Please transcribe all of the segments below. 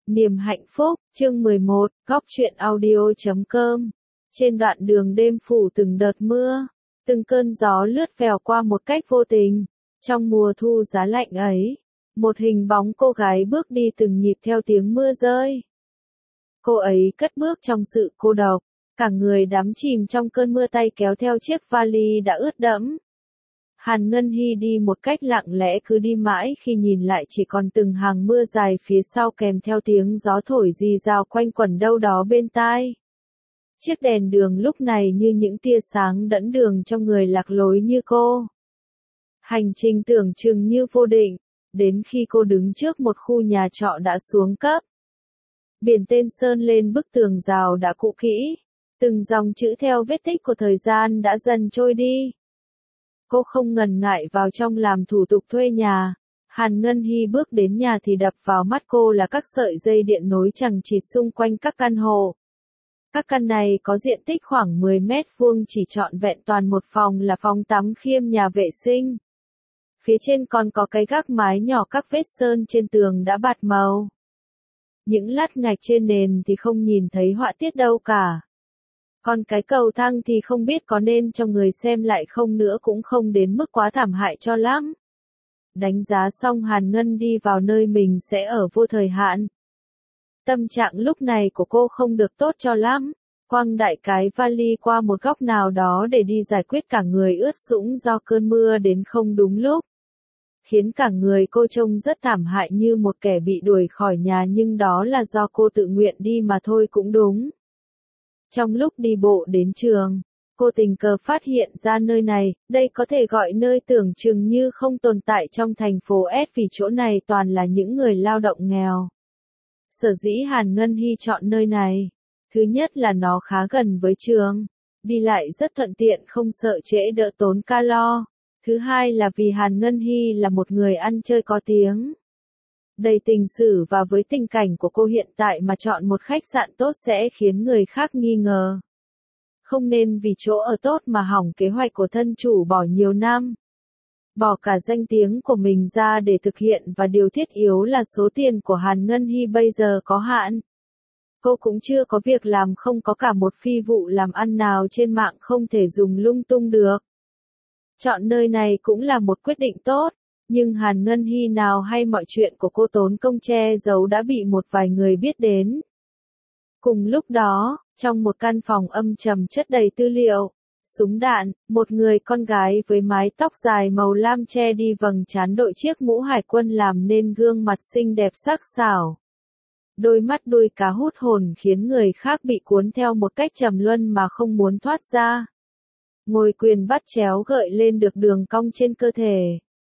Niềm hạnh phúc, chương 11, góc truyện audio.com. Trên đoạn đường đêm phủ từng đợt mưa, từng cơn gió lướt vèo qua một cách vô tình. Trong mùa thu giá lạnh ấy, một hình bóng cô gái bước đi từng nhịp theo tiếng mưa rơi. Cô ấy cất bước trong sự cô độc, cả người đắm chìm trong cơn mưa, tay kéo theo chiếc vali đã ướt đẫm. Hàn Ngân Hy đi một cách lặng lẽ, cứ đi mãi, khi nhìn lại chỉ còn từng hàng mưa dài phía sau kèm theo tiếng gió thổi rì rào quanh quẩn đâu đó bên tai. Chiếc đèn đường lúc này như những tia sáng dẫn đường cho người lạc lối như cô. Hành trình tưởng chừng như vô định, đến khi cô đứng trước một khu nhà trọ đã xuống cấp. Biển tên sơn lên bức tường rào đã cũ kỹ, từng dòng chữ theo vết tích của thời gian đã dần trôi đi. Cô không ngần ngại vào trong làm thủ tục thuê nhà. Hàn Ngân Hy bước đến nhà thì đập vào mắt cô là các sợi dây điện nối chằng chịt xung quanh các căn hộ. Các căn này có diện tích khoảng 10 mét vuông, chỉ trọn vẹn toàn một phòng là phòng tắm kiêm nhà vệ sinh. Phía trên còn có cái gác mái nhỏ, các vết sơn trên tường đã bạt màu. Những lát gạch trên nền thì không nhìn thấy họa tiết đâu cả. Còn cái cầu thang thì không biết có nên cho người xem lại không nữa, cũng không đến mức quá thảm hại cho lắm. Đánh giá xong, Hàn Ngân đi vào nơi mình sẽ ở vô thời hạn. Tâm trạng lúc này của cô không được tốt cho lắm. Quăng đại cái vali qua một góc nào đó để đi giải quyết, cả người ướt sũng do cơn mưa đến không đúng lúc. Khiến cả người cô trông rất thảm hại, như một kẻ bị đuổi khỏi nhà, nhưng đó là do cô tự nguyện đi mà thôi cũng đúng. Trong lúc đi bộ đến trường, cô tình cờ phát hiện ra nơi này, đây có thể gọi nơi tưởng chừng như không tồn tại trong thành phố S, vì chỗ này toàn là những người lao động nghèo. Sở dĩ Hàn Ngân Hy chọn nơi này, thứ nhất là nó khá gần với trường, đi lại rất thuận tiện, không sợ trễ, đỡ tốn calo. Thứ hai là vì Hàn Ngân Hy là một người ăn chơi có tiếng, đầy tình sử, và với tình cảnh của cô hiện tại mà chọn một khách sạn tốt sẽ khiến người khác nghi ngờ. Không nên vì chỗ ở tốt mà hỏng kế hoạch của thân chủ bỏ nhiều năm. Bỏ cả danh tiếng của mình ra để thực hiện, và điều thiết yếu là số tiền của Hàn Ngân Hy bây giờ có hạn. Cô cũng chưa có việc làm, không có cả một phi vụ làm ăn nào trên mạng, không thể dùng lung tung được. Chọn nơi này cũng là một quyết định tốt. Nhưng Hàn Ngân Hy nào hay mọi chuyện của cô tốn công che giấu đã bị một vài người biết đến. Cùng lúc đó, trong một căn phòng âm trầm chất đầy tư liệu, súng đạn, một người con gái với mái tóc dài màu lam che đi vầng trán, đội chiếc mũ hải quân làm nên gương mặt xinh đẹp sắc sảo. Đôi mắt đuôi cá hút hồn khiến người khác bị cuốn theo một cách trầm luân mà không muốn thoát ra. Ngồi quyền bắt chéo gợi lên được đường cong trên cơ thể.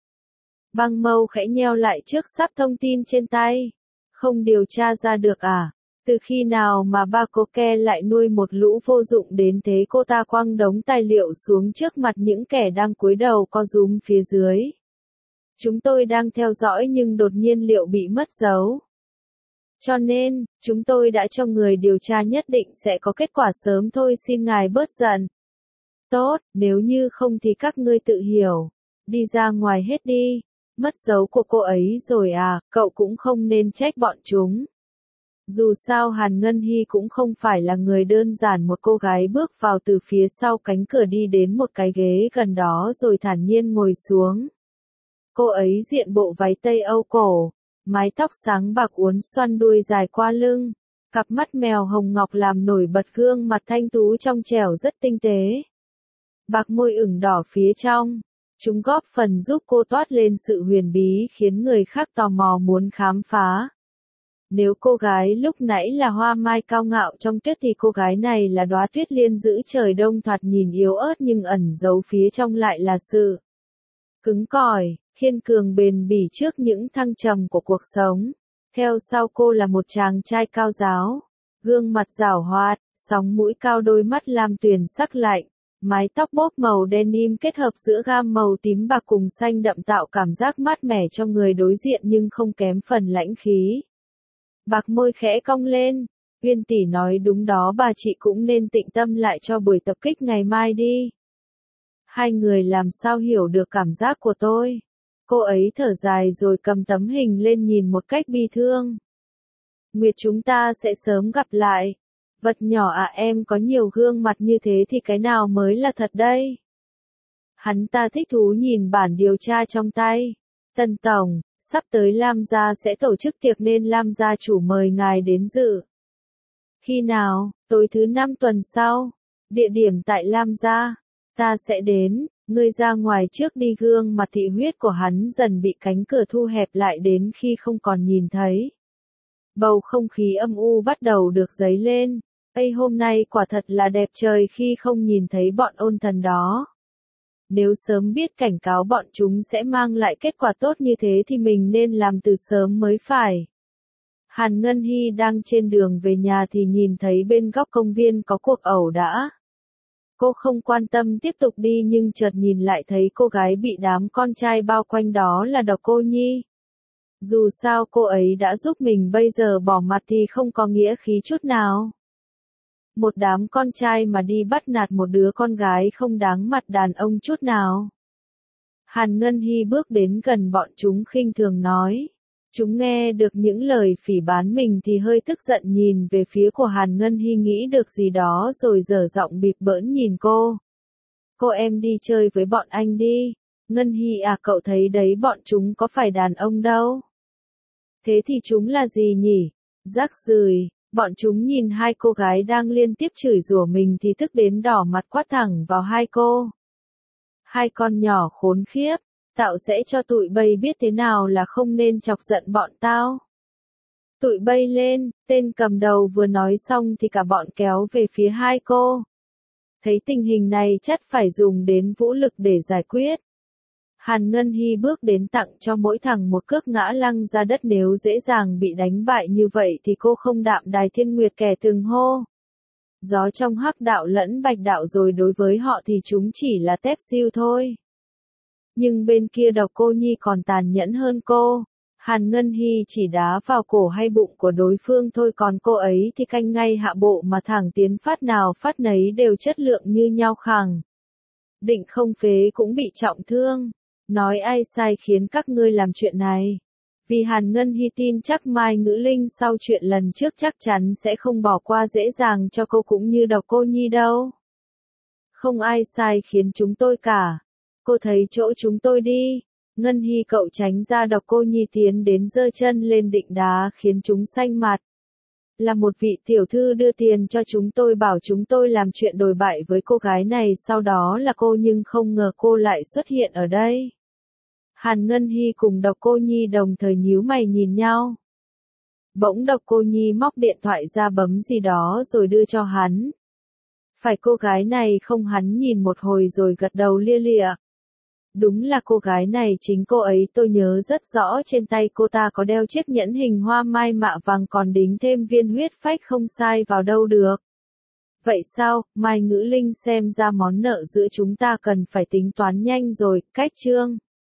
Băng mâu khẽ nheo lại trước sắp thông tin trên tay. Không điều tra ra được à? Từ khi nào mà ba cô Ke lại nuôi một lũ vô dụng đến thế? Cô ta quăng đống tài liệu xuống trước mặt những kẻ đang cúi đầu co rúm phía dưới. Chúng tôi đang theo dõi nhưng đột nhiên liệu bị mất dấu. Cho nên, chúng tôi đã cho người điều tra, nhất định sẽ có kết quả sớm thôi, xin ngài bớt giận. Tốt, nếu như không thì các ngươi tự hiểu. Đi ra ngoài hết đi. Mất dấu của cô ấy rồi à, cậu cũng không nên trách bọn chúng. Dù sao Hàn Ngân Hy cũng không phải là người đơn giản. Một cô gái bước vào từ phía sau cánh cửa, đi đến một cái ghế gần đó rồi thản nhiên ngồi xuống. Cô ấy diện bộ váy Tây Âu cổ, mái tóc sáng bạc uốn xoăn đuôi dài qua lưng, cặp mắt mèo hồng ngọc làm nổi bật gương mặt thanh tú trong trẻo rất tinh tế. Bạc môi ửng đỏ phía trong. Chúng góp phần giúp cô toát lên sự huyền bí, khiến người khác tò mò muốn khám phá. Nếu cô gái lúc nãy là hoa mai cao ngạo trong tuyết thì cô gái này là đóa tuyết liên giữ trời đông, thoạt nhìn yếu ớt nhưng ẩn giấu phía trong lại là sự cứng cỏi, kiên cường bền bỉ trước những thăng trầm của cuộc sống. Theo sau cô là một chàng trai cao ráo, gương mặt giảo hoạt, sóng mũi cao, đôi mắt lam tuyền sắc lạnh. Mái tóc bốp màu denim kết hợp giữa gam màu tím bạc cùng xanh đậm tạo cảm giác mát mẻ cho người đối diện nhưng không kém phần lãnh khí. Bạc môi khẽ cong lên. Uyên tỷ nói đúng đó, bà chị cũng nên tĩnh tâm lại cho buổi tập kích ngày mai đi. Hai người làm sao hiểu được cảm giác của tôi? Cô ấy thở dài rồi cầm tấm hình lên nhìn một cách bi thương. Nguyệt chúng ta sẽ sớm gặp lại. Vật nhỏ à, em có nhiều gương mặt như thế thì cái nào mới là thật đây? Hắn ta thích thú nhìn bản điều tra trong tay. Tân Tổng, sắp tới Lam gia sẽ tổ chức tiệc nên Lam gia chủ mời ngài đến dự. Khi nào? Tối thứ 5 tuần sau. Địa điểm tại Lam gia. Ta sẽ đến. Ngươi ra ngoài trước đi. Gương mặt thị huyết của hắn dần bị cánh cửa thu hẹp lại đến khi không còn nhìn thấy. Bầu không khí âm u bắt đầu được dấy lên. Ây, hôm nay quả thật là đẹp trời khi không nhìn thấy bọn ôn thần đó. Nếu sớm biết cảnh cáo bọn chúng sẽ mang lại kết quả tốt như thế thì mình nên làm từ sớm mới phải. Hàn Ngân Hy đang trên đường về nhà thì nhìn thấy bên góc công viên có cuộc ẩu đả. Cô không quan tâm tiếp tục đi nhưng chợt nhìn lại thấy cô gái bị đám con trai bao quanh đó là Độc Cô Nhi. Dù sao cô ấy đã giúp mình, bây giờ bỏ mặt thì không có nghĩa khí chút nào. Một đám con trai mà đi bắt nạt một đứa con gái không đáng mặt đàn ông chút nào. Hàn Ngân Hy bước đến gần bọn chúng khinh thường nói. Chúng nghe được những lời phỉ báng mình thì hơi tức giận nhìn về phía của Hàn Ngân Hy, nghĩ được gì đó rồi dở giọng bịp bỡn nhìn cô. Cô em đi chơi với bọn anh đi. Ngân Hy à, cậu thấy đấy, bọn chúng có phải đàn ông đâu. Thế thì chúng là gì nhỉ? Rác rưởi. Bọn chúng nhìn hai cô gái đang liên tiếp chửi rủa mình thì tức đến đỏ mặt quát thẳng vào hai cô. Hai con nhỏ khốn khiếp, tao sẽ cho tụi bay biết thế nào là không nên chọc giận bọn tao. Tụi bay lên, tên cầm đầu vừa nói xong thì cả bọn kéo về phía hai cô. Thấy tình hình này chắc phải dùng đến vũ lực để giải quyết. Hàn Ngân Hy bước đến tặng cho mỗi thằng một cước ngã lăn ra đất, nếu dễ dàng bị đánh bại như vậy thì cô không đạm đài thiên nguyệt kẻ từng hô. Gió trong hắc đạo lẫn bạch đạo rồi, đối với họ thì chúng chỉ là tép diêu thôi. Nhưng bên kia Độc Cô Nhi còn tàn nhẫn hơn cô. Hàn Ngân Hy chỉ đá vào cổ hay bụng của đối phương thôi, còn cô ấy thì canh ngay hạ bộ mà thẳng tiến, phát nào phát nấy đều chất lượng như nhau khẳng. Định không phế cũng bị trọng thương. Nói ai sai khiến các ngươi làm chuyện này? Vì Hàn Ngân Hy tin chắc Mai Ngữ Linh sau chuyện lần trước chắc chắn sẽ không bỏ qua dễ dàng cho cô cũng như Độc Cô Nhi đâu. Không ai sai khiến chúng tôi cả. Cô thấy chỗ chúng tôi đi. Ngân Hy, cậu tránh ra. Độc Cô Nhi tiến đến giơ chân lên định đá khiến chúng xanh mặt. Là một vị tiểu thư đưa tiền cho chúng tôi, bảo chúng tôi làm chuyện đồi bại với cô gái này, sau đó là cô, nhưng không ngờ cô lại xuất hiện ở đây. Hàn Ngân Hy cùng Độc Cô Nhi đồng thời nhíu mày nhìn nhau. Bỗng Độc Cô Nhi móc điện thoại ra bấm gì đó rồi đưa cho hắn. Phải cô gái này không? Hắn nhìn một hồi rồi gật đầu lia lịa. Đúng là cô gái này, chính cô ấy, tôi nhớ rất rõ trên tay cô ta có đeo chiếc nhẫn hình hoa mai mạ vàng còn đính thêm viên huyết phách, không sai vào đâu được. Vậy sao, Mai Ngữ Linh, xem ra món nợ giữa chúng ta cần phải tính toán nhanh rồi. Cách chương